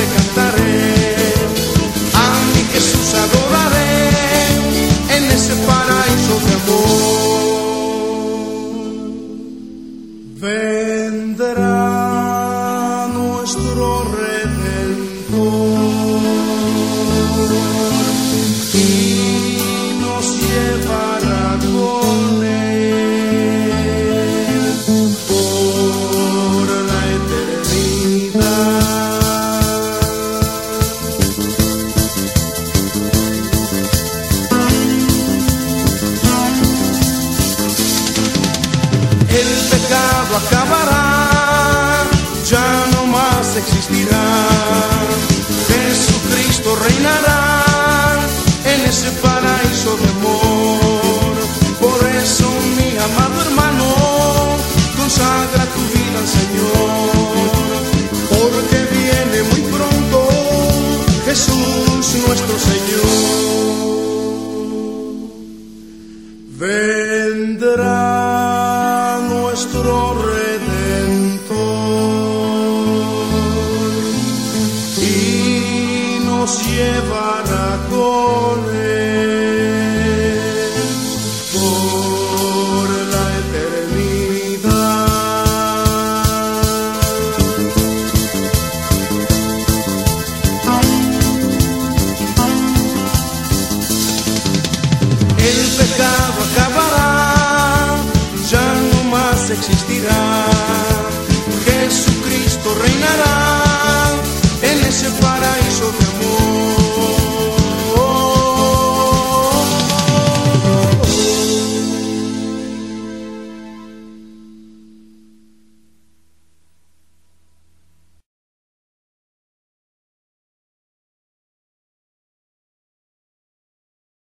te cantaré, a mi Jesús adoraré en ese paraíso de amor. Vendrá nuestro Redentor y nos llevará con él por la eternidad. El pecado acabará, ya no más existirá. Jesucristo reinará en ese paraíso de amor. Por eso, mi amado hermano, consagra tu vida al Señor, porque viene muy pronto Jesús nuestro Señor. Vendrá nuestro Redentor y nos llevará con él